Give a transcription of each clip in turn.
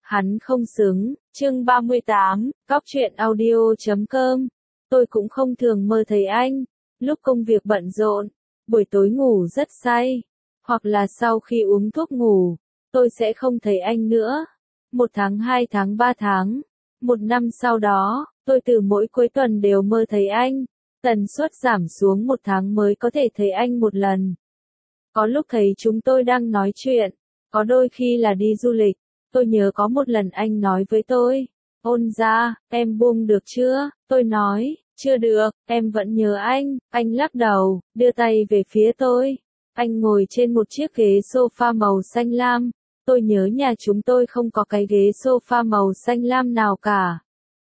Hắn không xứng. Chương 38, Cóc truyện audio.com. Tôi cũng không thường mơ thấy anh. Lúc công việc bận rộn, buổi tối ngủ rất say, hoặc là sau khi uống thuốc ngủ, tôi sẽ không thấy anh nữa. 1 tháng, 2 tháng, 3 tháng, 1 năm sau đó, tôi từ mỗi cuối tuần đều mơ thấy anh. Tần suất giảm xuống 1 tháng mới có thể thấy anh một lần. Có lúc thấy chúng tôi đang nói chuyện, có đôi khi là đi du lịch. Tôi nhớ có một lần anh nói với tôi, Ôn gia, em buông được chưa? Tôi nói, chưa được, em vẫn nhớ anh. Anh lắc đầu, đưa tay về phía tôi. Anh ngồi trên một chiếc ghế sofa màu xanh lam. Tôi nhớ nhà chúng tôi không có cái ghế sofa màu xanh lam nào cả.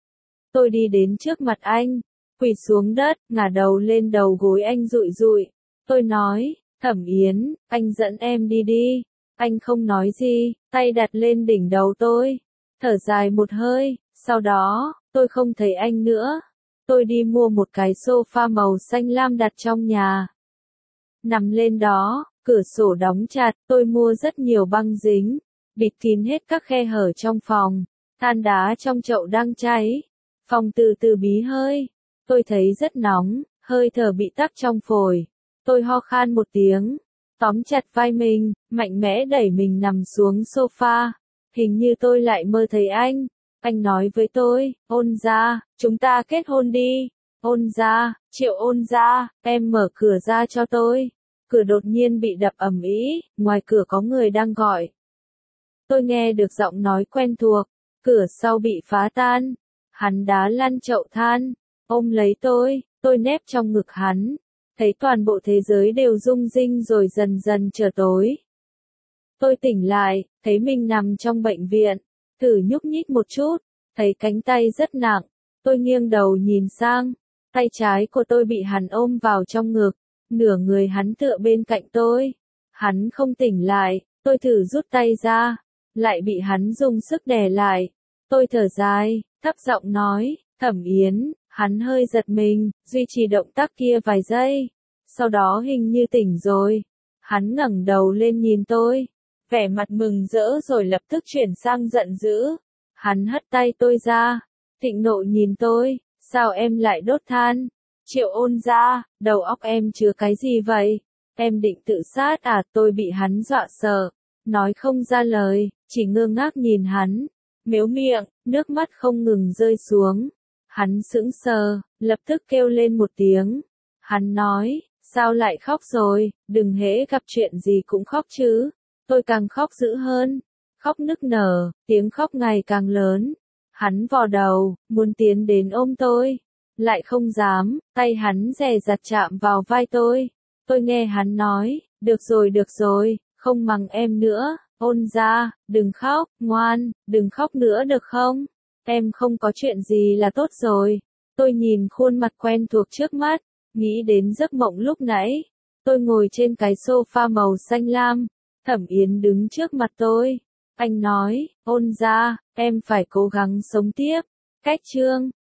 Tôi đi đến trước mặt anh, quỳ xuống đất, ngả đầu lên đầu gối anh rụi rụi. Tôi nói, Thẩm Yến, anh dẫn em đi đi. Anh không nói gì, tay đặt lên đỉnh đầu tôi. Thở dài một hơi, sau đó, tôi không thấy anh nữa. Tôi đi mua một cái sofa màu xanh lam đặt trong nhà. Nằm lên đó, cửa sổ đóng chặt, tôi mua rất nhiều băng dính, bịt kín hết các khe hở trong phòng. Than đá trong chậu đang cháy. Phòng từ từ bí hơi. Tôi thấy rất nóng, hơi thở bị tắc trong phổi. Tôi ho khan một tiếng, tóm chặt vai mình, mạnh mẽ đẩy mình nằm xuống sofa. Hình như tôi lại mơ thấy anh. Anh nói với tôi, Ôn gia, chúng ta kết hôn đi. Ôn gia, Triệu Ôn gia, em mở cửa ra cho tôi. Cửa đột nhiên bị đập ầm ĩ, ngoài cửa có người đang gọi. Tôi nghe được giọng nói quen thuộc, cửa sau bị phá tan. Hắn đá lăn chậu than, ôm lấy tôi nép trong ngực hắn. Thấy toàn bộ thế giới đều rung rinh rồi dần dần trở tối. Tôi tỉnh lại, thấy mình nằm trong bệnh viện, thử nhúc nhích một chút, thấy cánh tay rất nặng. Tôi nghiêng đầu nhìn sang, tay trái của tôi bị hắn ôm vào trong ngực, nửa người hắn tựa bên cạnh tôi. Hắn không tỉnh lại, tôi thử rút tay ra, lại bị hắn dùng sức đè lại. Tôi thở dài, thấp giọng nói, Thẩm Yến. Hắn hơi giật mình, duy trì động tác kia vài giây. Sau đó hình như tỉnh rồi. Hắn ngẩng đầu lên nhìn tôi. Vẻ mặt mừng rỡ rồi lập tức chuyển sang giận dữ. Hắn hất tay tôi ra. Thịnh nộ nhìn tôi. Sao em lại đốt than? Triệu Ôn gia, đầu óc em chứa cái gì vậy? Em định tự sát à? Tôi bị hắn dọa sợ. Nói không ra lời, chỉ ngơ ngác nhìn hắn. Mếu miệng, nước mắt không ngừng rơi xuống. Hắn sững sờ, lập tức kêu lên một tiếng. Hắn nói, sao lại khóc rồi, đừng hễ gặp chuyện gì cũng khóc chứ. Tôi càng khóc dữ hơn, khóc nức nở, tiếng khóc ngày càng lớn. Hắn vò đầu, muốn tiến đến ôm tôi, lại không dám, tay hắn dè dặt chạm vào vai tôi. Tôi nghe hắn nói, được rồi, không mắng em nữa, Ôn gia, đừng khóc, ngoan, đừng khóc nữa được không? Em không có chuyện gì là tốt rồi. Tôi nhìn khuôn mặt quen thuộc trước mắt, nghĩ đến giấc mộng lúc nãy. Tôi ngồi trên cái sofa màu xanh lam, Thẩm Yến đứng trước mặt tôi. Anh nói, Ôn gia, em phải cố gắng sống tiếp. Cách chương